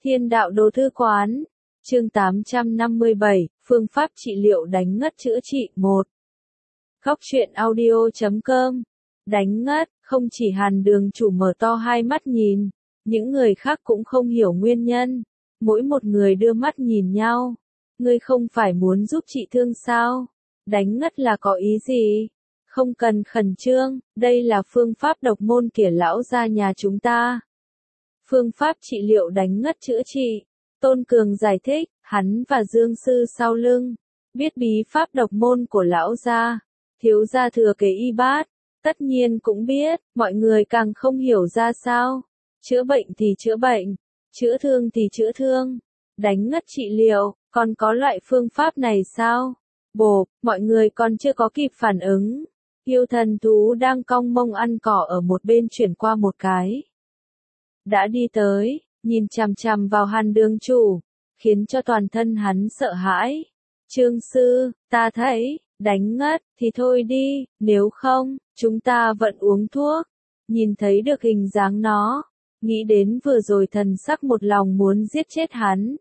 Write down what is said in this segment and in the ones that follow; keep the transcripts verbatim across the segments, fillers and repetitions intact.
Thiên đạo đồ thư quán. Chương tám trăm năm mươi bảy, phương pháp trị liệu đánh ngất chữa trị một. Góc truyện audio chấm com. Đánh ngất, không chỉ Hàn Đường chủ mở to hai mắt nhìn, những người khác cũng không hiểu nguyên nhân. Mỗi một người đưa mắt nhìn nhau. Ngươi không phải muốn giúp trị thương sao? Đánh ngất là có ý gì? Không cần khẩn trương, đây là phương pháp độc môn của lão gia nhà chúng ta. Phương pháp trị liệu đánh ngất chữa trị. Tôn Cường giải thích, hắn và Dương Sư sau lưng, biết bí pháp độc môn của lão gia, thiếu gia thừa kế y bát, tất nhiên cũng biết, mọi người càng không hiểu ra sao. Chữa bệnh thì chữa bệnh, chữa thương thì chữa thương, đánh ngất trị liệu, còn có loại phương pháp này sao? Bộp, mọi người còn chưa có kịp phản ứng. Yêu thần thú đang cong mông ăn cỏ ở một bên chuyển qua một cái. Đã đi tới, nhìn chằm chằm vào Hàn Đường chủ, khiến cho toàn thân hắn sợ hãi. Trương sư, ta thấy, đánh ngất, thì thôi đi, nếu không, chúng ta vẫn uống thuốc. Nhìn thấy được hình dáng nó, nghĩ đến vừa rồi thần sắc một lòng muốn giết chết hắn.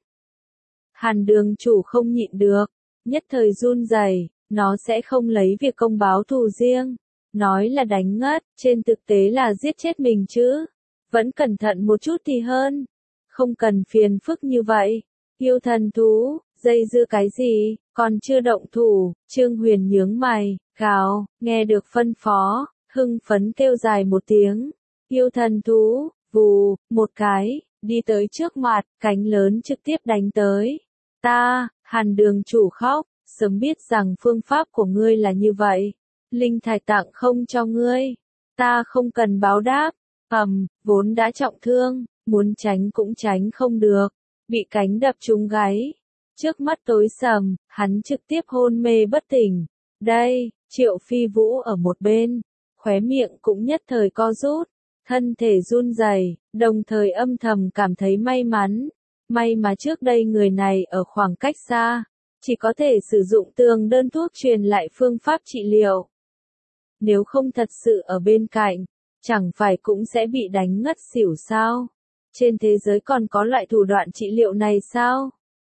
Hàn Đường chủ không nhịn được, nhất thời run rẩy, nó sẽ không lấy việc công báo thù riêng. Nói là đánh ngất, trên thực tế là giết chết mình chứ. Vẫn cẩn thận một chút thì hơn. Không cần phiền phức như vậy. Yêu thần thú, dây dưa cái gì, còn chưa động thủ. Trương Huyền nhướng mày, gào, nghe được phân phó, hưng phấn kêu dài một tiếng. Yêu thần thú, vù, một cái, đi tới trước mặt, cánh lớn trực tiếp đánh tới. Ta, Hàn Đường chủ khóc, sớm biết rằng phương pháp của ngươi là như vậy. Linh thạch tặng không cho ngươi. Ta không cần báo đáp. Ầm, vốn đã trọng thương, muốn tránh cũng tránh không được, bị cánh đập trúng gáy. Trước mắt tối sầm, hắn trực tiếp hôn mê bất tỉnh. Đây, Triệu Phi Vũ ở một bên, khóe miệng cũng nhất thời co rút, thân thể run rẩy, đồng thời âm thầm cảm thấy may mắn. May mà trước đây người này ở khoảng cách xa, chỉ có thể sử dụng tường đơn thuốc truyền lại phương pháp trị liệu. Nếu không thật sự ở bên cạnh, chẳng phải cũng sẽ bị đánh ngất xỉu sao? Trên thế giới còn có loại thủ đoạn trị liệu này sao?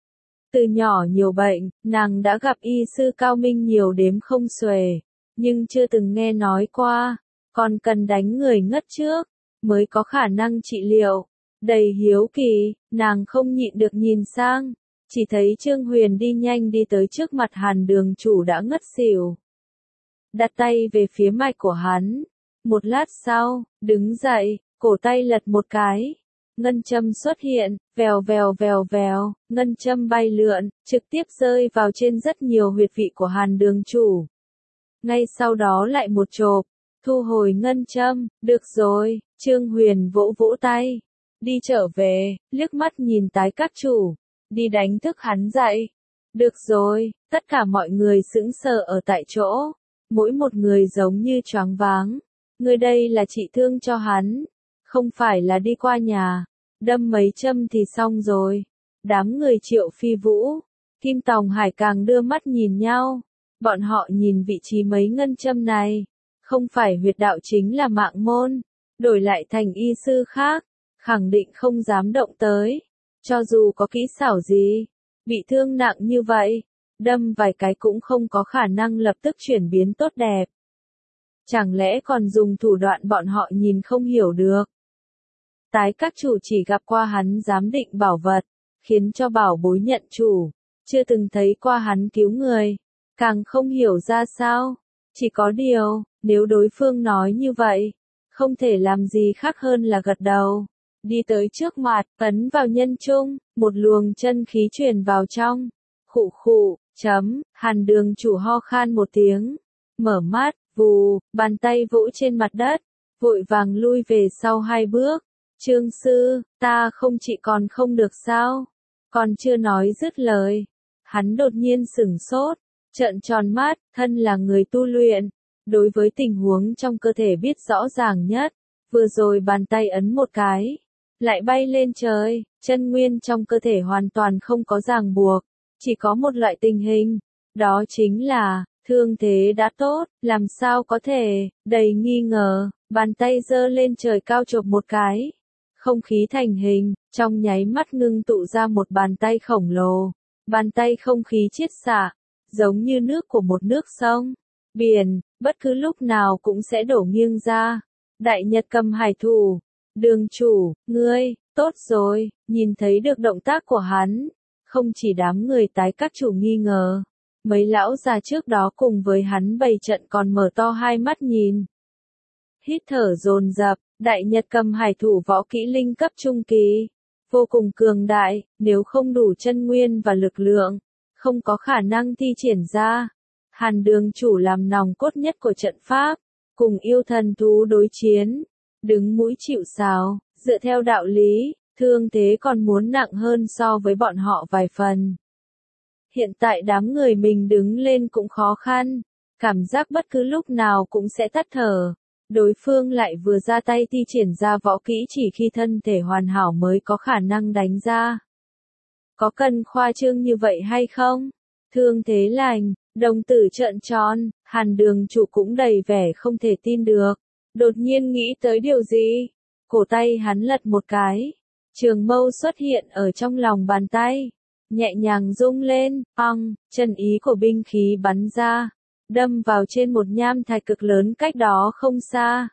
Từ nhỏ nhiều bệnh, nàng đã gặp y sư cao minh nhiều đếm không xuể, nhưng chưa từng nghe nói qua, còn cần đánh người ngất trước, mới có khả năng trị liệu. Đầy hiếu kỳ, nàng không nhịn được nhìn sang, chỉ thấy Trương Huyền đi nhanh đi tới trước mặt Hàn Đường chủ đã ngất xỉu. Đặt tay về phía mạch của hắn. Một lát sau, đứng dậy, cổ tay lật một cái. Ngân châm xuất hiện, vèo vèo vèo vèo, ngân châm bay lượn, trực tiếp rơi vào trên rất nhiều huyệt vị của Hàn Đường chủ. Ngay sau đó lại một chộp, thu hồi ngân châm, được rồi, Trương Huyền vỗ vỗ tay. Đi trở về, liếc mắt nhìn tái các chủ, đi đánh thức hắn dậy. Được rồi, tất cả mọi người sững sờ ở tại chỗ, mỗi một người giống như choáng váng. Người đây là trị thương cho hắn, không phải là đi qua nhà, đâm mấy châm thì xong rồi. Đám người Triệu Phi Vũ, Kim Tòng Hải càng đưa mắt nhìn nhau, bọn họ nhìn vị trí mấy ngân châm này, không phải huyệt đạo chính là mạng môn, đổi lại thành y sư khác, khẳng định không dám động tới, cho dù có kỹ xảo gì, bị thương nặng như vậy, đâm vài cái cũng không có khả năng lập tức chuyển biến tốt đẹp. Chẳng lẽ còn dùng thủ đoạn bọn họ nhìn không hiểu được. Tái các chủ chỉ gặp qua hắn giám định bảo vật, khiến cho bảo bối nhận chủ, chưa từng thấy qua hắn cứu người, càng không hiểu ra sao. Chỉ có điều, nếu đối phương nói như vậy, không thể làm gì khác hơn là gật đầu. Đi tới trước mặt, ấn vào nhân trung, một luồng chân khí truyền vào trong. Khụ khụ, chấm, Hàn Đường chủ ho khan một tiếng, mở mắt. Vù, bàn tay vỗ trên mặt đất, vội vàng lui về sau hai bước. Trương sư, ta không trị còn không được sao? Còn chưa nói dứt lời, hắn đột nhiên sửng sốt, trợn tròn mắt, thân là người tu luyện, đối với tình huống trong cơ thể biết rõ ràng nhất. Vừa rồi bàn tay ấn một cái, lại bay lên trời, chân nguyên trong cơ thể hoàn toàn không có ràng buộc, chỉ có một loại tình hình, đó chính là thương thế đã tốt, làm sao có thể, đầy nghi ngờ, bàn tay giơ lên trời cao chộp một cái. Không khí thành hình, trong nháy mắt ngưng tụ ra một bàn tay khổng lồ. Bàn tay không khí chiết xạ, giống như nước của một nước sông, biển, bất cứ lúc nào cũng sẽ đổ nghiêng ra. Đại Nhật Cầm Hải thủ, đường chủ, ngươi, tốt rồi, nhìn thấy được động tác của hắn. Không chỉ đám người tái các chủ nghi ngờ, mấy lão già trước đó cùng với hắn bày trận còn mở to hai mắt nhìn. Hít thở dồn dập, Đại Nhật Cầm Hải thủ võ kỹ linh cấp trung kỳ, vô cùng cường đại, nếu không đủ chân nguyên và lực lượng, không có khả năng thi triển ra. Hàn đường chủ làm nòng cốt nhất của trận pháp, cùng yêu thần thú đối chiến, đứng mũi chịu sào, dựa theo đạo lý, thương thế còn muốn nặng hơn so với bọn họ vài phần. Hiện tại đám người mình đứng lên cũng khó khăn, cảm giác bất cứ lúc nào cũng sẽ tắt thở. Đối phương lại vừa ra tay thi triển ra võ kỹ chỉ khi thân thể hoàn hảo mới có khả năng đánh ra. Có cần khoa trương như vậy hay không? Thương thế lành, đồng tử trợn tròn, Hàn đường chủ cũng đầy vẻ không thể tin được. Đột nhiên nghĩ tới điều gì? Cổ tay hắn lật một cái. Trường mâu xuất hiện ở trong lòng bàn tay. Nhẹ nhàng rung lên, ong, chân ý của binh khí bắn ra. Đâm vào trên một nham thạch cực lớn cách đó không xa.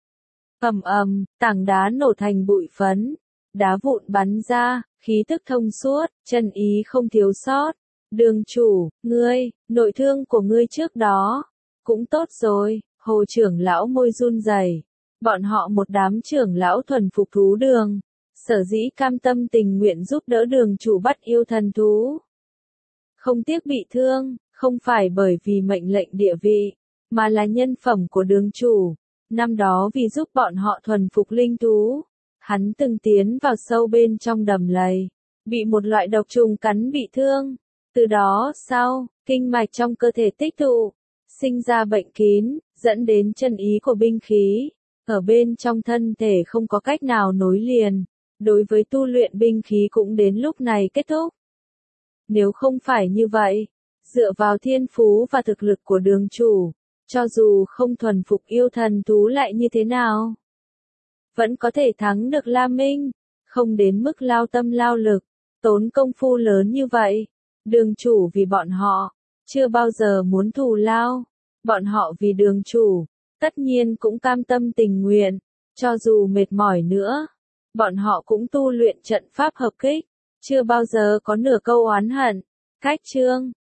Ầm ầm, tảng đá nổ thành bụi phấn. Đá vụn bắn ra, khí tức thông suốt, chân ý không thiếu sót. Đường chủ, ngươi, nội thương của ngươi trước đó, cũng tốt rồi, Hồ trưởng lão môi run rẩy. Bọn họ một đám trưởng lão thuần phục thú đường, sở dĩ cam tâm tình nguyện giúp đỡ đường chủ bắt yêu thần thú. Không tiếc bị thương, không phải bởi vì mệnh lệnh địa vị, mà là nhân phẩm của đường chủ. Năm đó vì giúp bọn họ thuần phục linh thú, hắn từng tiến vào sâu bên trong đầm lầy, bị một loại độc trùng cắn bị thương. Từ đó sau, kinh mạch trong cơ thể tích tụ, sinh ra bệnh kín, dẫn đến chân ý của binh khí, ở bên trong thân thể không có cách nào nối liền. Đối với tu luyện binh khí cũng đến lúc này kết thúc. Nếu không phải như vậy, dựa vào thiên phú và thực lực của đường chủ, cho dù không thuần phục yêu thần thú lại như thế nào, vẫn có thể thắng được La Minh, không đến mức lao tâm lao lực, tốn công phu lớn như vậy. Đường chủ vì bọn họ, chưa bao giờ muốn thù lao, bọn họ vì đường chủ, tất nhiên cũng cam tâm tình nguyện, cho dù mệt mỏi nữa, bọn họ cũng tu luyện trận pháp hợp kích, chưa bao giờ có nửa câu oán hận. Cách chương